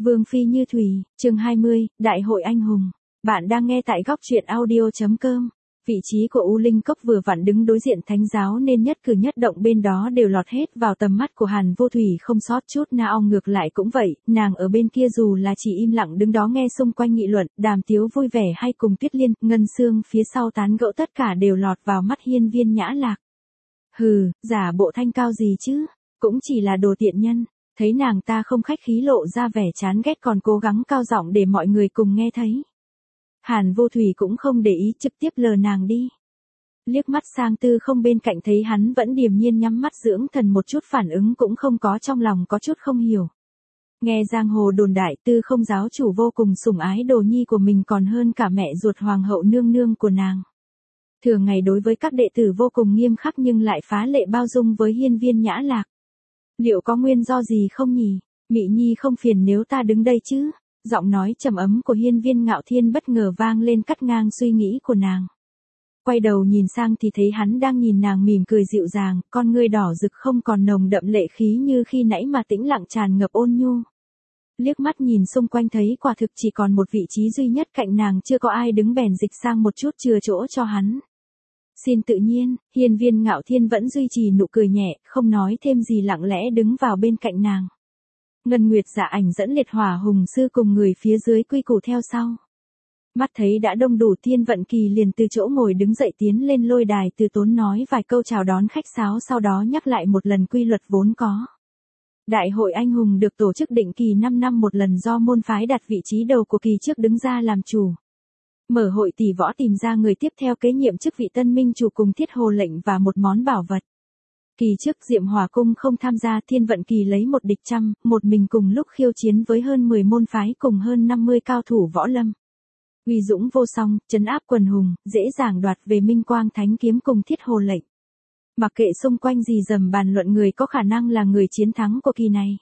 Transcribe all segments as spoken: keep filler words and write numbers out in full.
Vương phi như thủy, chương hai mươi, Đại hội anh hùng. Bạn đang nghe tại góc truyện audio chấm com. Vị trí của U Linh Cốc vừa vặn đứng đối diện thánh giáo nên nhất cử nhất động bên đó đều lọt hết vào tầm mắt của Hàn Vô Thủy không sót chút nào. Ngược lại cũng vậy, nàng ở bên kia dù là chỉ im lặng đứng đó nghe xung quanh nghị luận, đàm tiếu vui vẻ hay cùng Tuyết Liên, Ngân Sương phía sau tán gẫu tất cả đều lọt vào mắt Hiên Viên Nhã Lạc. Hừ, giả bộ thanh cao gì chứ, cũng chỉ là đồ tiện nhân. Thấy nàng ta không khách khí lộ ra vẻ chán ghét còn cố gắng cao giọng để mọi người cùng nghe thấy. Hàn Vô Thủy cũng không để ý trực tiếp lờ nàng đi. Liếc mắt sang Tư Không bên cạnh thấy hắn vẫn điềm nhiên nhắm mắt dưỡng thần một chút phản ứng cũng không có, trong lòng có chút không hiểu. Nghe giang hồ đồn đại Tư Không giáo chủ vô cùng sủng ái đồ nhi của mình còn hơn cả mẹ ruột hoàng hậu nương nương của nàng. Thường ngày đối với các đệ tử vô cùng nghiêm khắc nhưng lại phá lệ bao dung với Hiên Viên Nhã Lạc. Liệu có nguyên do gì không nhỉ? Mị Nhi không phiền nếu ta đứng đây chứ? Giọng nói trầm ấm của Hiên Viên Ngạo Thiên bất ngờ vang lên cắt ngang suy nghĩ của nàng. Quay đầu nhìn sang thì thấy hắn đang nhìn nàng mỉm cười dịu dàng, con ngươi đỏ rực không còn nồng đậm lệ khí như khi nãy mà tĩnh lặng tràn ngập ôn nhu. Liếc mắt nhìn xung quanh thấy quả thực chỉ còn một vị trí duy nhất cạnh nàng, chưa có ai đứng bèn dịch sang một chút chừa chỗ cho hắn. Xin tự nhiên, Hiên Viên Ngạo Thiên vẫn duy trì nụ cười nhẹ, không nói thêm gì lặng lẽ đứng vào bên cạnh nàng. Ngân Nguyệt Dạ Ảnh dẫn Liệt Hỏa Hùng Sư cùng người phía dưới quy củ theo sau. Mắt thấy đã đông đủ, Thiên Vận Kỳ liền từ chỗ ngồi đứng dậy tiến lên lôi đài, từ tốn nói vài câu chào đón khách sáo, sau đó nhắc lại một lần quy luật vốn có. Đại hội anh hùng được tổ chức định kỳ năm năm một lần do môn phái đặt vị trí đầu của kỳ trước đứng ra làm chủ. Mở hội tỷ võ tìm ra người tiếp theo kế nhiệm chức vị tân minh chủ cùng Thiết Hồ lệnh và một món bảo vật. Kỳ trước Diệm Hỏa Cung không tham gia, Thiên Vận Kỳ lấy một địch trăm, một mình cùng lúc khiêu chiến với hơn mười môn phái cùng hơn năm mươi cao thủ võ lâm. Uy dũng vô song, trấn áp quần hùng, dễ dàng đoạt về Minh Quang Thánh Kiếm cùng Thiết Hồ lệnh. Mặc kệ xung quanh gì dầm bàn luận, người có khả năng là người chiến thắng của kỳ này.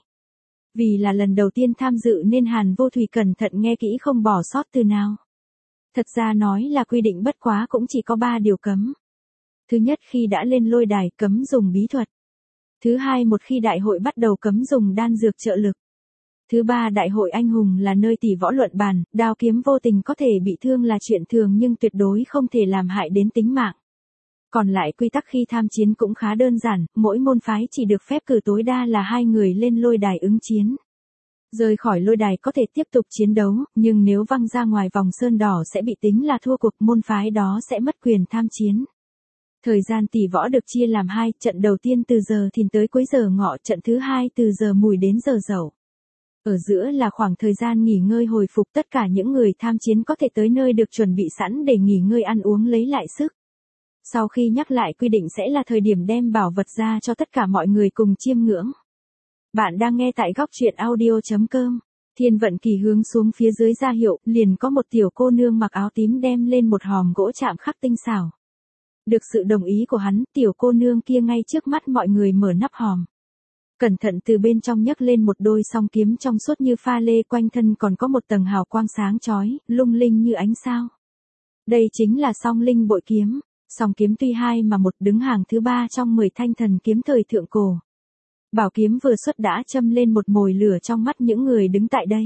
Vì là lần đầu tiên tham dự nên Hàn Vô Thủy cẩn thận nghe kỹ không bỏ sót từ nào. Thật ra nói là quy định bất quá cũng chỉ có ba điều cấm. Thứ nhất, khi đã lên lôi đài cấm dùng bí thuật. Thứ hai, một khi đại hội bắt đầu cấm dùng đan dược trợ lực. Thứ ba, đại hội anh hùng là nơi tỷ võ luận bàn, đao kiếm vô tình có thể bị thương là chuyện thường nhưng tuyệt đối không thể làm hại đến tính mạng. Còn lại quy tắc khi tham chiến cũng khá đơn giản, mỗi môn phái chỉ được phép cử tối đa là hai người lên lôi đài ứng chiến. Rời khỏi lôi đài có thể tiếp tục chiến đấu, nhưng nếu văng ra ngoài vòng sơn đỏ sẽ bị tính là thua cuộc, môn phái đó sẽ mất quyền tham chiến. Thời gian tỷ võ được chia làm hai, trận đầu tiên từ giờ thìn tới cuối giờ ngọ, trận thứ hai từ giờ mùi đến giờ dậu. Ở giữa là khoảng thời gian nghỉ ngơi hồi phục, tất cả những người tham chiến có thể tới nơi được chuẩn bị sẵn để nghỉ ngơi ăn uống lấy lại sức. Sau khi nhắc lại quy định sẽ là thời điểm đem bảo vật ra cho tất cả mọi người cùng chiêm ngưỡng. Bạn đang nghe tại góc truyện audio chấm com. Thiên Vận Kỳ hướng xuống phía dưới ra hiệu, liền có một tiểu cô nương mặc áo tím đem lên một hòm gỗ chạm khắc tinh xảo. Được sự đồng ý của hắn, tiểu cô nương kia ngay trước mắt mọi người mở nắp hòm. Cẩn thận từ bên trong nhấc lên một đôi song kiếm trong suốt như pha lê, quanh thân còn có một tầng hào quang sáng chói, lung linh như ánh sao. Đây chính là Song Linh Bội Kiếm. Song kiếm tuy hai mà một, đứng hàng thứ ba trong mười thanh thần kiếm thời thượng cổ. Bảo kiếm vừa xuất đã châm lên một mồi lửa trong mắt những người đứng tại đây.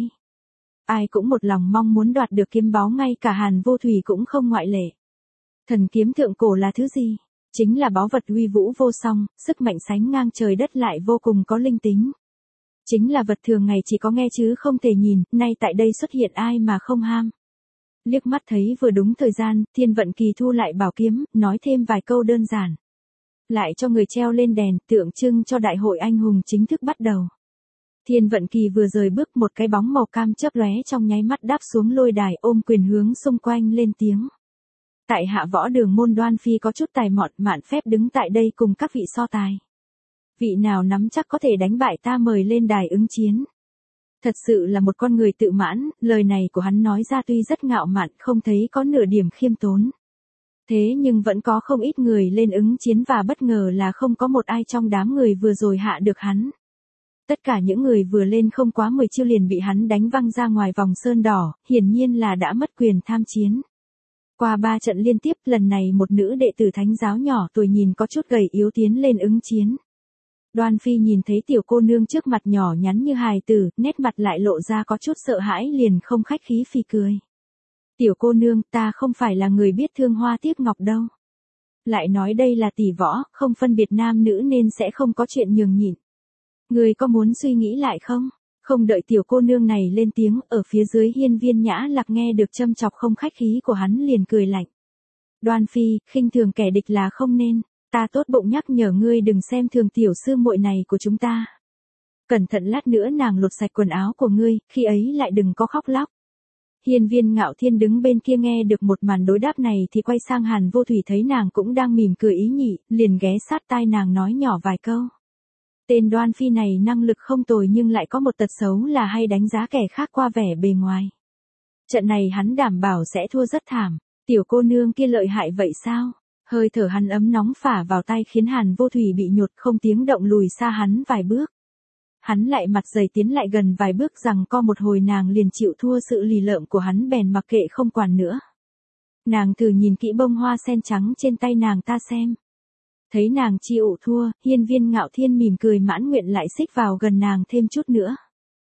Ai cũng một lòng mong muốn đoạt được kiếm báu, ngay cả Hàn Vô Thủy cũng không ngoại lệ. Thần kiếm thượng cổ là thứ gì? Chính là báu vật uy vũ vô song, sức mạnh sánh ngang trời đất lại vô cùng có linh tính. Chính là vật thường ngày chỉ có nghe chứ không thể nhìn, nay tại đây xuất hiện ai mà không ham. Liếc mắt thấy vừa đúng thời gian, Thiên Vận Kỳ thu lại bảo kiếm, nói thêm vài câu đơn giản. Lại cho người treo lên đèn, tượng trưng cho đại hội anh hùng chính thức bắt đầu. Thiên Vận Kỳ vừa rời bước, một cái bóng màu cam chớp lóe trong nháy mắt đáp xuống lôi đài, ôm quyền hướng xung quanh lên tiếng. Tại hạ Võ Đường môn Đoan Phi có chút tài mọn, mạn phép đứng tại đây cùng các vị so tài. Vị nào nắm chắc có thể đánh bại ta mời lên đài ứng chiến. Thật sự là một con người tự mãn, lời này của hắn nói ra tuy rất ngạo mạn, không thấy có nửa điểm khiêm tốn. Thế nhưng vẫn có không ít người lên ứng chiến và bất ngờ là không có một ai trong đám người vừa rồi hạ được hắn. Tất cả những người vừa lên không quá mười chiêu liền bị hắn đánh văng ra ngoài vòng sơn đỏ, hiển nhiên là đã mất quyền tham chiến. Qua ba trận liên tiếp, lần này một nữ đệ tử thánh giáo nhỏ tuổi nhìn có chút gầy yếu tiến lên ứng chiến. Đoan Phi nhìn thấy tiểu cô nương trước mặt nhỏ nhắn như hài tử, nét mặt lại lộ ra có chút sợ hãi liền không khách khí phì cười. Tiểu cô nương, ta không phải là người biết thương hoa tiếc ngọc đâu. Lại nói đây là tỷ võ, không phân biệt nam nữ nên sẽ không có chuyện nhường nhịn. Người có muốn suy nghĩ lại không? Không đợi tiểu cô nương này lên tiếng, ở phía dưới hiên viên nhã lạc nghe được châm chọc không khách khí của hắn liền cười lạnh. Đoan Phi, khinh thường kẻ địch là không nên, ta tốt bụng nhắc nhở ngươi đừng xem thường tiểu sư muội này của chúng ta. Cẩn thận lát nữa nàng lột sạch quần áo của ngươi, khi ấy lại đừng có khóc lóc. Hiên viên Ngạo Thiên đứng bên kia nghe được một màn đối đáp này thì quay sang Hàn Vô Thủy thấy nàng cũng đang mỉm cười ý nhị, liền ghé sát tai nàng nói nhỏ vài câu. Tên Đoan Phi này năng lực không tồi nhưng lại có một tật xấu là hay đánh giá kẻ khác qua vẻ bề ngoài. Trận này hắn đảm bảo sẽ thua rất thảm, tiểu cô nương kia lợi hại vậy sao? Hơi thở hắn ấm nóng phả vào tay khiến Hàn Vô Thủy bị nhột không tiếng động lùi xa hắn vài bước. Hắn lại mặt dày tiến lại gần vài bước rằng co một hồi nàng liền chịu thua sự lì lợm của hắn bèn mặc kệ không quản nữa. Nàng thử nhìn kỹ bông hoa sen trắng trên tay nàng ta xem. Thấy nàng chịu thua, hiên viên Ngạo Thiên mỉm cười mãn nguyện lại xích vào gần nàng thêm chút nữa.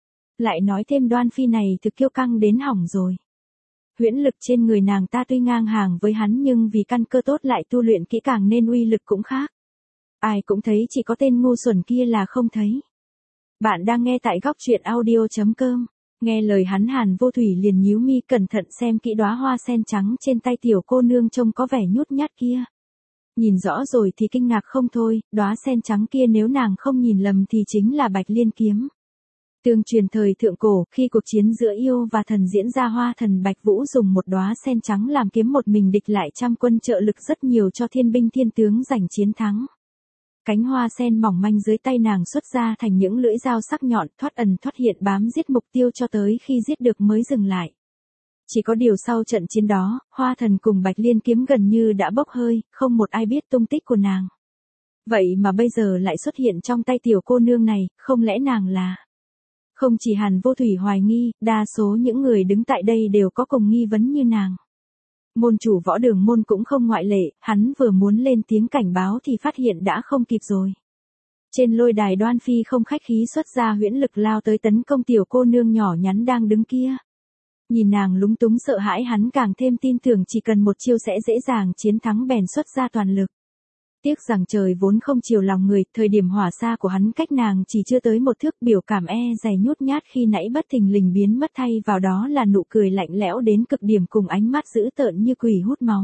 Lại nói thêm Đoan Phi này thực kiêu căng đến hỏng rồi. Huyễn lực trên người nàng ta tuy ngang hàng với hắn nhưng vì căn cơ tốt lại tu luyện kỹ càng nên uy lực cũng khác. Ai cũng thấy chỉ có tên ngu xuẩn kia là không thấy. Bạn đang nghe tại góc truyện audio chấm com. Nghe lời hắn Hàn Vô Thủy liền nhíu mi cẩn thận xem kỹ đóa hoa sen trắng trên tay tiểu cô nương trông có vẻ nhút nhát kia. Nhìn rõ rồi thì kinh ngạc không thôi, đóa sen trắng kia nếu nàng không nhìn lầm thì chính là Bạch Liên kiếm. Tương truyền thời thượng cổ, khi cuộc chiến giữa yêu và thần diễn ra hoa thần Bạch Vũ dùng một đóa sen trắng làm kiếm một mình địch lại trăm quân trợ lực rất nhiều cho thiên binh thiên tướng giành chiến thắng. Cánh hoa sen mỏng manh dưới tay nàng xuất ra thành những lưỡi dao sắc nhọn thoát ẩn thoát hiện bám giết mục tiêu cho tới khi giết được mới dừng lại. Chỉ có điều sau trận chiến đó, hoa thần cùng Bạch Liên kiếm gần như đã bốc hơi, không một ai biết tung tích của nàng. Vậy mà bây giờ lại xuất hiện trong tay tiểu cô nương này, không lẽ nàng là... Không chỉ Hàn Vô Thủy hoài nghi, đa số những người đứng tại đây đều có cùng nghi vấn như nàng. Môn chủ Võ Đường môn cũng không ngoại lệ, hắn vừa muốn lên tiếng cảnh báo thì phát hiện đã không kịp rồi. Trên lôi đài Đoan Phi không khách khí xuất ra huyễn lực lao tới tấn công tiểu cô nương nhỏ nhắn đang đứng kia. Nhìn nàng lúng túng sợ hãi hắn càng thêm tin tưởng chỉ cần một chiêu sẽ dễ dàng chiến thắng bèn xuất ra toàn lực. Tiếc rằng trời vốn không chiều lòng người, thời điểm hỏa xa của hắn cách nàng chỉ chưa tới một thước biểu cảm e dè nhút nhát khi nãy bất thình lình biến mất thay vào đó là nụ cười lạnh lẽo đến cực điểm cùng ánh mắt dữ tợn như quỷ hút máu.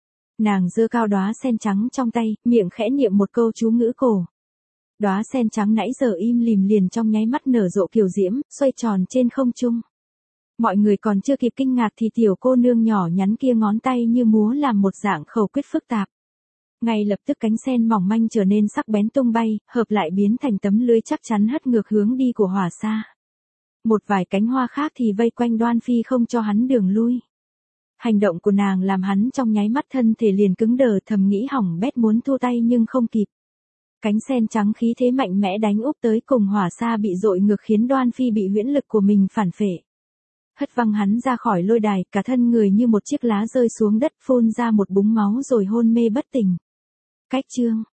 Nàng giơ cao đóa sen trắng trong tay, miệng khẽ niệm một câu chú ngữ cổ. Đóa sen trắng nãy giờ im lìm liền trong nháy mắt nở rộ kiều diễm, xoay tròn trên không trung. Mọi người còn chưa kịp kinh ngạc thì tiểu cô nương nhỏ nhắn kia ngón tay như múa làm một dạng khẩu quyết phức tạp. Ngay lập tức cánh sen mỏng manh trở nên sắc bén tung bay, hợp lại biến thành tấm lưới chắc chắn hất ngược hướng đi của hỏa xa. Một vài cánh hoa khác thì vây quanh Đoan Phi không cho hắn đường lui. Hành động của nàng làm hắn trong nháy mắt thân thể liền cứng đờ thầm nghĩ hỏng bét muốn thu tay nhưng không kịp. Cánh sen trắng khí thế mạnh mẽ đánh úp tới cùng hỏa xa bị dội ngược khiến Đoan Phi bị huyễn lực của mình phản phệ. Hất văng hắn ra khỏi lôi đài, cả thân người như một chiếc lá rơi xuống đất phun ra một búng máu rồi hôn mê bất tỉnh. Cách chương